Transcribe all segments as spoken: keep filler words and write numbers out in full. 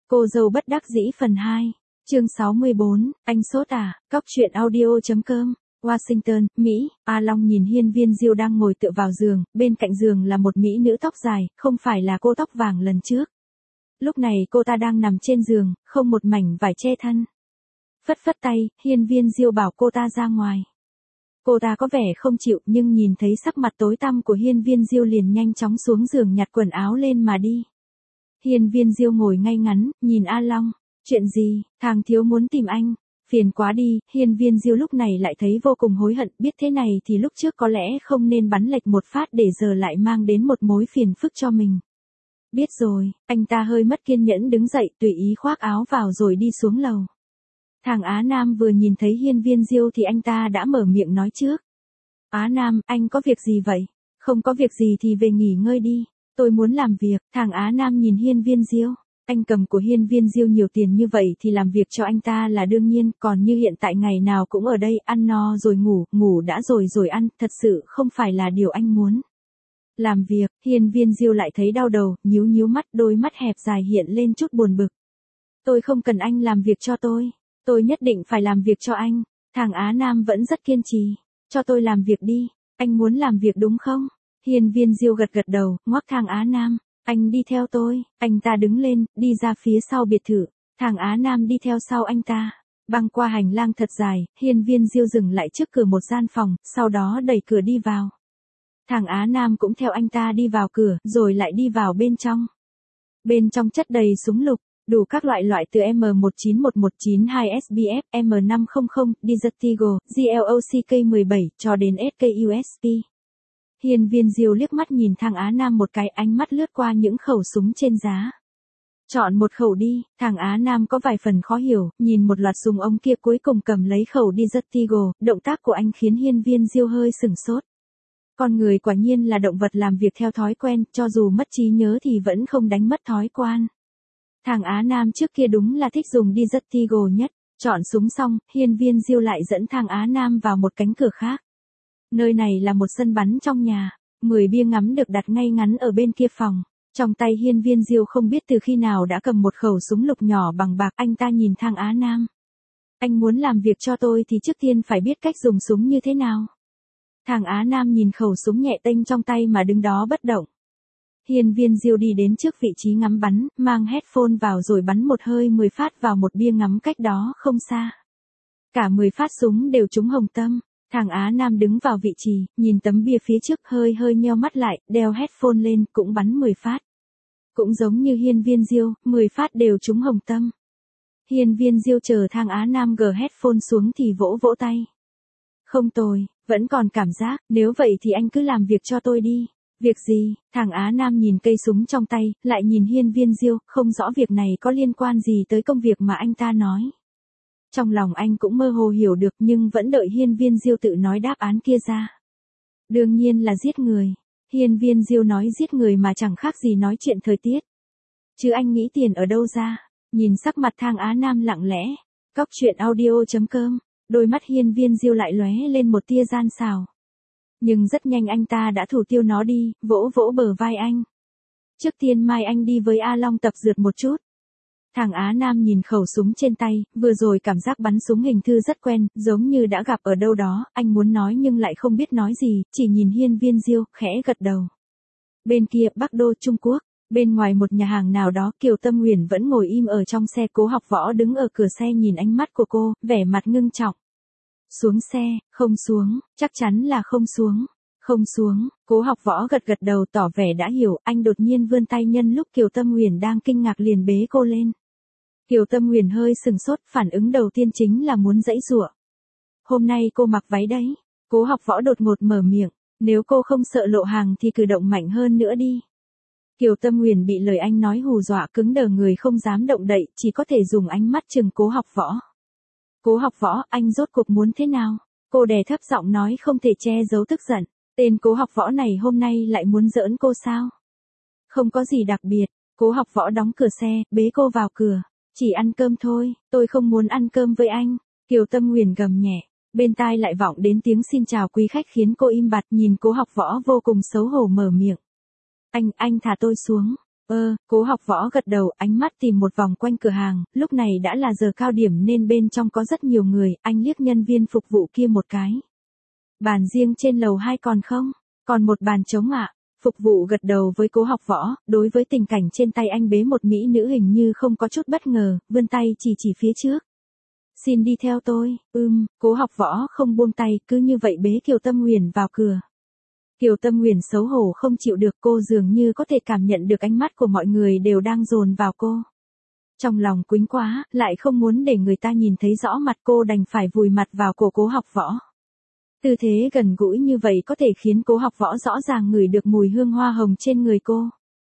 Cô dâu bất đắc dĩ phần hai, chương sáu mươi bốn, anh sốt à, cóc truyện audio.com, Washington, Mỹ. A Long nhìn Hiên Viên Diêu đang ngồi tựa vào giường, bên cạnh giường là một mỹ nữ tóc dài, không phải là cô tóc vàng lần trước. Lúc này cô ta đang nằm trên giường, không một mảnh vải che thân. Phất phất tay, Hiên Viên Diêu bảo cô ta ra ngoài. Cô ta có vẻ không chịu nhưng nhìn thấy sắc mặt tối tăm của Hiên Viên Diêu liền nhanh chóng xuống giường nhặt quần áo lên mà đi. Hiên Viên Diêu ngồi ngay ngắn, nhìn A Long. Chuyện gì, thằng thiếu muốn tìm anh? Phiền quá đi, Hiên Viên Diêu lúc này lại thấy vô cùng hối hận, biết thế này thì lúc trước có lẽ không nên bắn lệch một phát để giờ lại mang đến một mối phiền phức cho mình. Biết rồi, anh ta hơi mất kiên nhẫn đứng dậy tùy ý khoác áo vào rồi đi xuống lầu. Thằng Á Nam vừa nhìn thấy Hiên Viên Diêu thì anh ta đã mở miệng nói trước. Á Nam, anh có việc gì vậy? Không có việc gì thì về nghỉ ngơi đi. Tôi muốn làm việc. Thằng Á Nam nhìn Hiên Viên Diêu. Anh cầm của Hiên Viên Diêu nhiều tiền như vậy thì làm việc cho anh ta là đương nhiên, còn như hiện tại ngày nào cũng ở đây ăn no rồi ngủ, ngủ đã rồi rồi ăn, thật sự không phải là điều anh muốn. Làm việc, Hiên Viên Diêu lại thấy đau đầu, nhíu nhíu mắt, đôi mắt hẹp dài hiện lên chút buồn bực. Tôi không cần anh làm việc cho tôi, tôi nhất định phải làm việc cho anh. Thằng Á Nam vẫn rất kiên trì. Cho tôi làm việc đi, anh muốn làm việc đúng không? Hiên Viên Diêu gật gật đầu, ngoắc thằng Á Nam. Anh đi theo tôi. Anh ta đứng lên, đi ra phía sau biệt thự. Thằng Á Nam đi theo sau anh ta. Băng qua hành lang thật dài, Hiên Viên Diêu dừng lại trước cửa một gian phòng, sau đó đẩy cửa đi vào. Thằng Á Nam cũng theo anh ta đi vào cửa, rồi lại đi vào bên trong. Bên trong chất đầy súng lục, đủ các loại loại từ M một chín một một chín hai S B F, M năm không không, Desert Eagle, G L O C K mười bảy, cho đến S K U S P. Hiên Viên Diêu liếc mắt nhìn thằng Á Nam một cái, ánh mắt lướt qua những khẩu súng trên giá. Chọn một khẩu đi. Thằng Á Nam có vài phần khó hiểu, nhìn một loạt súng ống kia cuối cùng cầm lấy khẩu Desert Eagle, động tác của anh khiến Hiên Viên Diêu hơi sửng sốt. Con người quả nhiên là động vật làm việc theo thói quen, cho dù mất trí nhớ thì vẫn không đánh mất thói quen. Thằng Á Nam trước kia đúng là thích dùng Desert Eagle nhất. Chọn súng xong, Hiên Viên Diêu lại dẫn thằng Á Nam vào một cánh cửa khác. Nơi này là một sân bắn trong nhà, mười bia ngắm được đặt ngay ngắn ở bên kia phòng. Trong tay Hiên Viên Diêu không biết từ khi nào đã cầm một khẩu súng lục nhỏ bằng bạc, anh ta nhìn thằng Á Nam. Anh muốn làm việc cho tôi thì trước tiên phải biết cách dùng súng như thế nào. Thằng Á Nam nhìn khẩu súng nhẹ tênh trong tay mà đứng đó bất động. Hiên Viên Diêu đi đến trước vị trí ngắm bắn, mang headphone vào rồi bắn một hơi mười phát vào một bia ngắm cách đó không xa. Cả mười phát súng đều trúng hồng tâm. Thằng Á Nam đứng vào vị trí, nhìn tấm bia phía trước hơi hơi nheo mắt lại, đeo headphone lên, cũng bắn mười phát. Cũng giống như Hiên Viên Diêu, mười phát đều trúng hồng tâm. Hiên Viên Diêu chờ thằng Á Nam gỡ headphone xuống thì vỗ vỗ tay. Không tồi, vẫn còn cảm giác, nếu vậy thì anh cứ làm việc cho tôi đi. Việc gì? Thằng Á Nam nhìn cây súng trong tay, lại nhìn Hiên Viên Diêu, không rõ việc này có liên quan gì tới công việc mà anh ta nói. Trong lòng anh cũng mơ hồ hiểu được nhưng vẫn đợi Hiên Viên Diêu tự nói đáp án kia ra. Đương nhiên là giết người. Hiên Viên Diêu nói giết người mà chẳng khác gì nói chuyện thời tiết. Chứ anh nghĩ tiền ở đâu ra? Nhìn sắc mặt thằng Á Nam lặng lẽ. Cóc truyện audio.com, đôi mắt Hiên Viên Diêu lại lóe lên một tia gian xảo. Nhưng rất nhanh anh ta đã thủ tiêu nó đi, vỗ vỗ bờ vai anh. Trước tiên mai anh đi với A Long tập dượt một chút. Thằng Á Nam nhìn khẩu súng trên tay, vừa rồi cảm giác bắn súng hình thư rất quen, giống như đã gặp ở đâu đó, anh muốn nói nhưng lại không biết nói gì, chỉ nhìn Hiên Viên Diêu, khẽ gật đầu. Bên kia, Bắc Đô, Trung Quốc, bên ngoài một nhà hàng nào đó, Kiều Tâm Huyền vẫn ngồi im ở trong xe, Cố Học Võ đứng ở cửa xe nhìn ánh mắt của cô, vẻ mặt ngưng trọng. Xuống xe, không xuống, chắc chắn là không xuống. Không xuống, Cố Học Võ gật gật đầu tỏ vẻ đã hiểu, anh đột nhiên vươn tay nhân lúc Kiều Tâm Huyền đang kinh ngạc liền bế cô lên. Kiều Tâm Huyền hơi sừng sốt, phản ứng đầu tiên chính là muốn giãy giụa. Hôm nay cô mặc váy đấy. Cố Học Võ đột ngột mở miệng, nếu cô không sợ lộ hàng thì cử động mạnh hơn nữa đi. Kiều Tâm Huyền bị lời anh nói hù dọa cứng đờ người không dám động đậy, chỉ có thể dùng ánh mắt chừng Cố Học Võ. Cố Học Võ, anh rốt cuộc muốn thế nào? Cô đè thấp giọng nói không thể che giấu tức giận. Tên Cố Học Võ này hôm nay lại muốn giỡn cô sao? Không có gì đặc biệt. Cố Học Võ đóng cửa xe, bế cô vào cửa. Chỉ ăn cơm thôi, tôi không muốn ăn cơm với anh. Kiều Tâm Huyền gầm nhẹ. Bên tai lại vọng đến tiếng xin chào quý khách khiến cô im bặt, nhìn Cố Học Võ vô cùng xấu hổ mở miệng. Anh, anh thả tôi xuống. Ơ, Cố Học Võ gật đầu, ánh mắt tìm một vòng quanh cửa hàng, lúc này đã là giờ cao điểm nên bên trong có rất nhiều người, anh liếc nhân viên phục vụ kia một cái. Bàn riêng trên lầu hai còn không? Còn một bàn trống ạ. Phục vụ gật đầu với Cố Học Võ, đối với tình cảnh trên tay anh bế một mỹ nữ hình như không có chút bất ngờ, vươn tay chỉ chỉ phía trước. Xin đi theo tôi, ưm, Cố Học Võ không buông tay, cứ như vậy bế Kiều Tâm Huyền vào cửa. Kiều Tâm Huyền xấu hổ không chịu được, cô dường như có thể cảm nhận được ánh mắt của mọi người đều đang dồn vào cô. Trong lòng quĩnh quá, lại không muốn để người ta nhìn thấy rõ mặt cô đành phải vùi mặt vào cổ Cố Học Võ. Tư thế gần gũi như vậy có thể khiến Cố Học Võ rõ ràng ngửi được mùi hương hoa hồng trên người cô.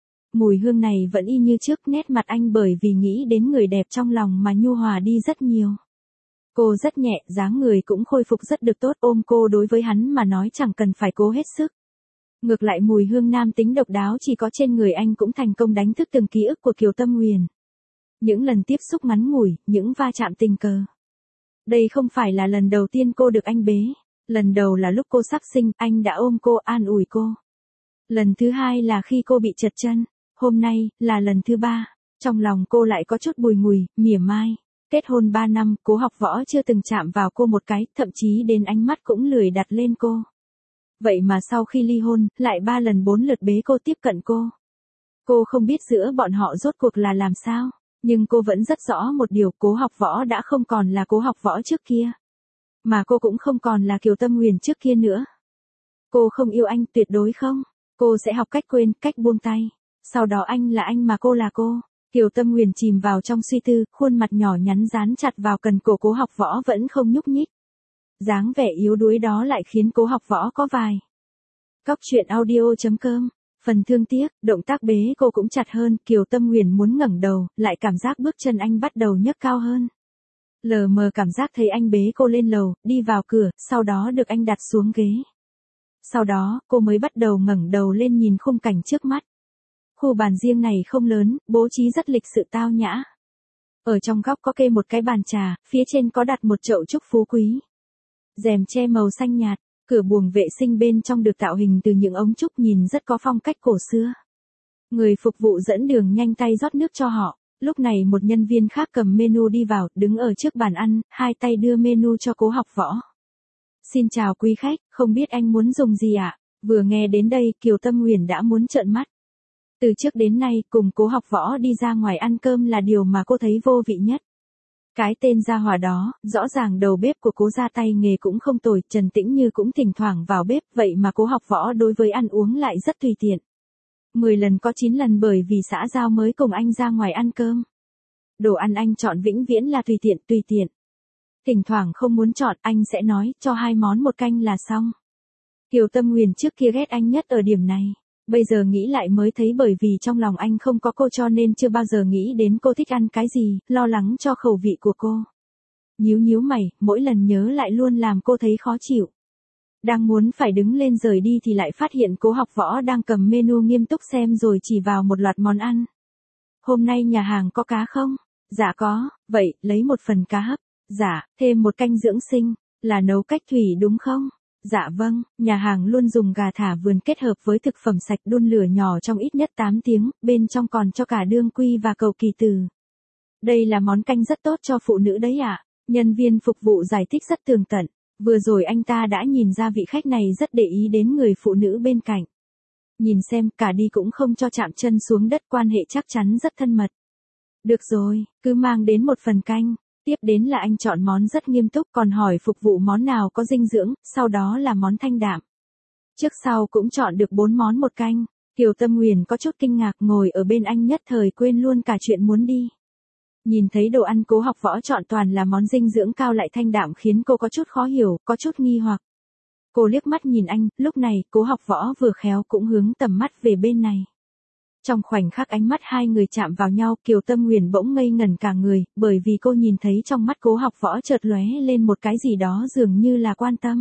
Mùi hương này vẫn y như trước, nét mặt anh bởi vì nghĩ đến người đẹp trong lòng mà nhu hòa đi rất nhiều. Cô rất nhẹ, dáng người cũng khôi phục rất được tốt, ôm cô đối với hắn mà nói chẳng cần phải cố hết sức. Ngược lại mùi hương nam tính độc đáo chỉ có trên người anh cũng thành công đánh thức từng ký ức của Kiều Tâm Huyền. Những lần tiếp xúc ngắn ngủi, những va chạm tình cờ. Đây không phải là lần đầu tiên cô được anh bế. Lần đầu là lúc cô sắp sinh, anh đã ôm cô, an ủi cô. Lần thứ hai là khi cô bị trật chân. Hôm nay, là lần thứ ba. Trong lòng cô lại có chút bùi ngùi, mỉa mai. Kết hôn ba năm, Cố Học Võ chưa từng chạm vào cô một cái, thậm chí đến ánh mắt cũng lười đặt lên cô. Vậy mà sau khi ly hôn, lại ba lần bốn lượt bế cô tiếp cận cô. Cô không biết giữa bọn họ rốt cuộc là làm sao, nhưng cô vẫn rất rõ một điều, Cố Học Võ đã không còn là Cố Học Võ trước kia. Mà cô cũng không còn là Kiều Tâm Huyền trước kia nữa. Cô không yêu anh, tuyệt đối không. Cô sẽ học cách quên, cách buông tay. Sau đó anh là anh mà cô là cô. Kiều Tâm Huyền chìm vào trong suy tư, khuôn mặt nhỏ nhắn dán chặt vào cần cổ Cố Học Võ vẫn không nhúc nhích. Dáng vẻ yếu đuối đó lại khiến Cố Học Võ có vài. Cóc truyện audio chấm com. Phần thương tiếc, động tác bế cô cũng chặt hơn, Kiều Tâm Huyền muốn ngẩng đầu, lại cảm giác bước chân anh bắt đầu nhấc cao hơn. Lờ mờ cảm giác thấy anh bế cô lên lầu, đi vào cửa, sau đó được anh đặt xuống ghế. Sau đó, cô mới bắt đầu ngẩng đầu lên nhìn khung cảnh trước mắt. Khu bàn riêng này không lớn, bố trí rất lịch sự tao nhã. Ở trong góc có kê một cái bàn trà, phía trên có đặt một chậu trúc phú quý. Rèm che màu xanh nhạt, cửa buồng vệ sinh bên trong được tạo hình từ những ống trúc nhìn rất có phong cách cổ xưa. Người phục vụ dẫn đường nhanh tay rót nước cho họ. Lúc này một nhân viên khác cầm menu đi vào, đứng ở trước bàn ăn, hai tay đưa menu cho Cố Học Võ. Xin chào quý khách, không biết anh muốn dùng gì ạ? Vừa nghe đến đây, Kiều Tâm Huyền đã muốn trợn mắt. Từ trước đến nay, cùng Cố Học Võ đi ra ngoài ăn cơm là điều mà cô thấy vô vị nhất. Cái tên gia hỏa đó, rõ ràng đầu bếp của Cố gia tay nghề cũng không tồi, Trần Tĩnh Như cũng thỉnh thoảng vào bếp, vậy mà Cố Học Võ đối với ăn uống lại rất tùy tiện. Mười lần có chín lần bởi vì xã giao mới cùng anh ra ngoài ăn cơm. Đồ ăn anh chọn vĩnh viễn là tùy tiện, tùy tiện. Thỉnh thoảng không muốn chọn, anh sẽ nói, cho hai món một canh là xong. Kiều Tâm Huyền trước kia ghét anh nhất ở điểm này. Bây giờ nghĩ lại mới thấy bởi vì trong lòng anh không có cô cho nên chưa bao giờ nghĩ đến cô thích ăn cái gì, lo lắng cho khẩu vị của cô. Nhíu nhíu mày, mỗi lần nhớ lại luôn làm cô thấy khó chịu. Đang muốn phải đứng lên rời đi thì lại phát hiện Cố Học Võ đang cầm menu nghiêm túc xem rồi chỉ vào một loạt món ăn. Hôm nay nhà hàng có cá không? Dạ có, vậy, lấy một phần cá hấp. Dạ, thêm một canh dưỡng sinh, là nấu cách thủy đúng không? Dạ vâng, nhà hàng luôn dùng gà thả vườn kết hợp với thực phẩm sạch đun lửa nhỏ trong ít nhất tám tiếng, bên trong còn cho cả đương quy và cầu kỳ tử. Đây là món canh rất tốt cho phụ nữ đấy ạ. Nhân viên phục vụ giải thích rất tường tận. Vừa rồi anh ta đã nhìn ra vị khách này rất để ý đến người phụ nữ bên cạnh. Nhìn xem, cả đi cũng không cho chạm chân xuống đất, quan hệ chắc chắn rất thân mật. Được rồi, cứ mang đến một phần canh. Tiếp đến là anh chọn món rất nghiêm túc, còn hỏi phục vụ món nào có dinh dưỡng, sau đó là món thanh đạm. Trước sau cũng chọn được bốn món một canh. Kiều Tâm Huyền có chút kinh ngạc, ngồi ở bên anh nhất thời quên luôn cả chuyện muốn đi. Nhìn thấy đồ ăn Cố Học Võ chọn toàn là món dinh dưỡng cao lại thanh đạm khiến cô có chút khó hiểu, có chút nghi hoặc. Cô liếc mắt nhìn anh, lúc này Cố Học Võ vừa khéo cũng hướng tầm mắt về bên này. Trong khoảnh khắc ánh mắt hai người chạm vào nhau, Kiều Tâm Huyền bỗng ngây ngẩn cả người, bởi vì cô nhìn thấy trong mắt Cố Học Võ chợt lóe lên một cái gì đó dường như là quan tâm.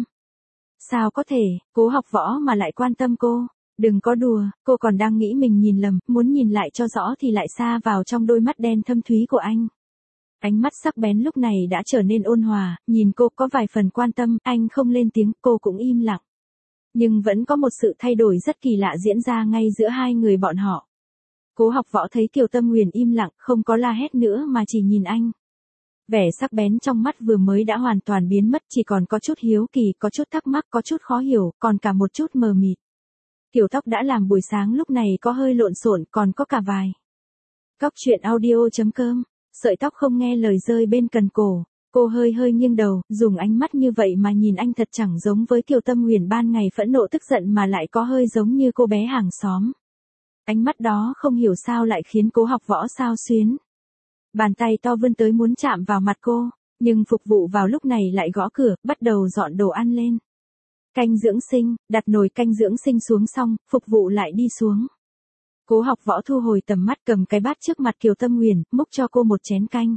Sao có thể, Cố Học Võ mà lại quan tâm cô? Đừng có đùa, cô còn đang nghĩ mình nhìn lầm, muốn nhìn lại cho rõ thì lại xa vào trong đôi mắt đen thâm thúy của anh. Ánh mắt sắc bén lúc này đã trở nên ôn hòa, nhìn cô có vài phần quan tâm, anh không lên tiếng, cô cũng im lặng. Nhưng vẫn có một sự thay đổi rất kỳ lạ diễn ra ngay giữa hai người bọn họ. Cố Học Võ thấy Kiều Tâm Nguyền im lặng, không có la hét nữa mà chỉ nhìn anh. Vẻ sắc bén trong mắt vừa mới đã hoàn toàn biến mất, chỉ còn có chút hiếu kỳ, có chút thắc mắc, có chút khó hiểu, còn cả một chút mờ mịt. Kiểu tóc đã làm buổi sáng lúc này có hơi lộn xộn, còn có cả vài. Cóc truyện audio chấm com, sợi tóc không nghe lời rơi bên cần cổ. Cô hơi hơi nghiêng đầu, dùng ánh mắt như vậy mà nhìn anh thật chẳng giống với Kiều Tâm Nguyền ban ngày phẫn nộ tức giận mà lại có hơi giống như cô bé hàng xóm. Ánh mắt đó không hiểu sao lại khiến Cố Học Võ xao xuyến. Bàn tay to vươn tới muốn chạm vào mặt cô, nhưng phục vụ vào lúc này lại gõ cửa, bắt đầu dọn đồ ăn lên. Canh dưỡng sinh, đặt nồi canh dưỡng sinh xuống xong, phục vụ lại đi xuống. Cố Học Võ thu hồi tầm mắt cầm cái bát trước mặt Kiều Tâm Nguyền, múc cho cô một chén canh.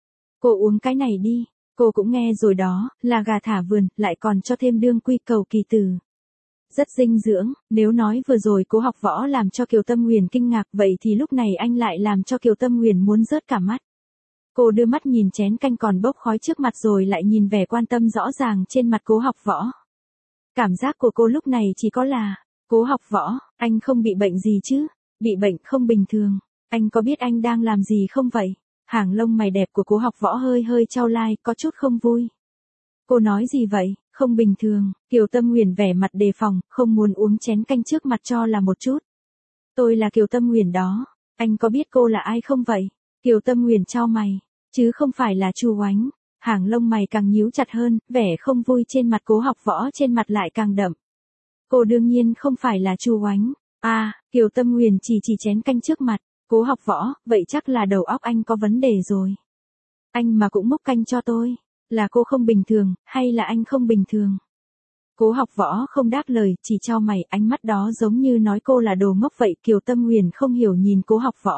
Cô uống cái này đi, cô cũng nghe rồi đó, là gà thả vườn, lại còn cho thêm đương quy cầu kỳ từ. Rất dinh dưỡng, nếu nói vừa rồi Cố Học Võ làm cho Kiều Tâm Nguyền kinh ngạc vậy thì lúc này anh lại làm cho Kiều Tâm Nguyền muốn rớt cả mắt. Cô đưa mắt nhìn chén canh còn bốc khói trước mặt rồi lại nhìn vẻ quan tâm rõ ràng trên mặt Cố Học Võ. Cảm giác của cô lúc này chỉ có là, Cố Học Võ, anh không bị bệnh gì chứ? Bị bệnh không bình thường. Anh có biết anh đang làm gì không vậy? Hàng lông mày đẹp của Cố Học Võ hơi hơi chau lai, có chút không vui. Cô nói gì vậy? Không bình thường. Kiều Tâm Nguyền vẻ mặt đề phòng, không muốn uống chén canh trước mặt cho là một chút. Tôi là Kiều Tâm Nguyền đó. Anh có biết cô là ai không vậy? Kiều Tâm Nguyền chau mày, chứ không phải là Chu Oánh. Hàng lông mày càng nhíu chặt hơn, vẻ không vui trên mặt Cố Học Võ trên mặt lại càng đậm. Cô đương nhiên không phải là Chu Oánh. À, Kiều Tâm Nguyền chỉ chỉ chén canh trước mặt. Cố Học Võ, vậy chắc là đầu óc anh có vấn đề rồi. Anh mà cũng múc canh cho tôi. Là cô không bình thường, hay là anh không bình thường? Cố Học Võ không đáp lời, chỉ chau mày, ánh mắt đó giống như nói cô là đồ ngốc vậy. Kiều Tâm Nguyền không hiểu nhìn Cố Học Võ.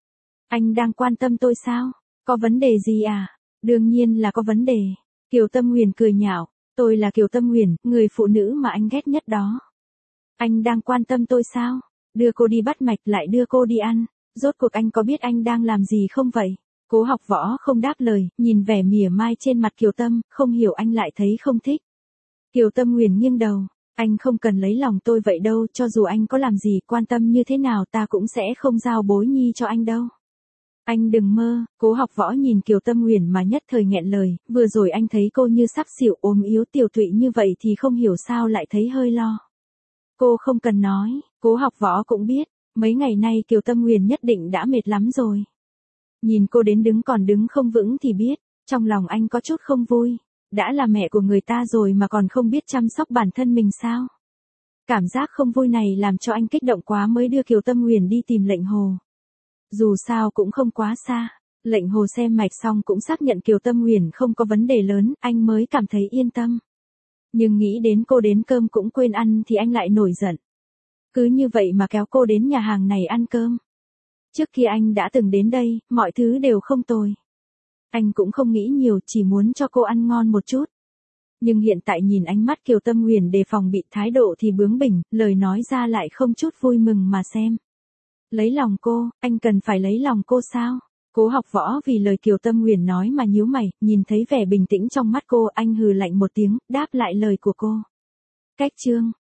Anh đang quan tâm tôi sao? Có vấn đề gì à? Đương nhiên là có vấn đề. Kiều Tâm Nguyền cười nhạo, tôi là Kiều Tâm Nguyền, người phụ nữ mà anh ghét nhất đó. Anh đang quan tâm tôi sao? Đưa cô đi bắt mạch lại đưa cô đi ăn. Rốt cuộc anh có biết anh đang làm gì không vậy? Cố Học Võ không đáp lời, nhìn vẻ mỉa mai trên mặt Kiều Tâm, không hiểu anh lại thấy không thích. Kiều Tâm Nguyền nghiêng đầu, anh không cần lấy lòng tôi vậy đâu, cho dù anh có làm gì, quan tâm như thế nào ta cũng sẽ không giao bối nhi cho anh đâu. Anh đừng mơ. Cố Học Võ nhìn Kiều Tâm Nguyền mà nhất thời nghẹn lời, vừa rồi anh thấy cô như sắp xỉu ốm yếu tiểu tụy như vậy thì không hiểu sao lại thấy hơi lo. Cô không cần nói, Cố Học Võ cũng biết, mấy ngày nay Kiều Tâm Nguyền nhất định đã mệt lắm rồi. Nhìn cô đến đứng còn đứng không vững thì biết, trong lòng anh có chút không vui. Đã là mẹ của người ta rồi mà còn không biết chăm sóc bản thân mình sao? Cảm giác không vui này làm cho anh kích động quá mới đưa Kiều Tâm Nguyền đi tìm Lệnh Hồ. Dù sao cũng không quá xa, Lệnh Hồ xem mạch xong cũng xác nhận Kiều Tâm Nguyền không có vấn đề lớn, anh mới cảm thấy yên tâm. Nhưng nghĩ đến cô đến cơm cũng quên ăn thì anh lại nổi giận. Cứ như vậy mà kéo cô đến nhà hàng này ăn cơm. Trước kia anh đã từng đến đây, mọi thứ đều không tồi. Anh cũng không nghĩ nhiều, chỉ muốn cho cô ăn ngon một chút. Nhưng hiện tại nhìn ánh mắt Kiều Tâm Nguyền đề phòng bị thái độ thì bướng bỉnh, lời nói ra lại không chút vui mừng mà xem. Lấy lòng cô, anh cần phải lấy lòng cô sao? Cố Học Võ vì lời Kiều Tâm Nguyền nói mà nhíu mày, nhìn thấy vẻ bình tĩnh trong mắt cô, anh hừ lạnh một tiếng, đáp lại lời của cô. Cách chương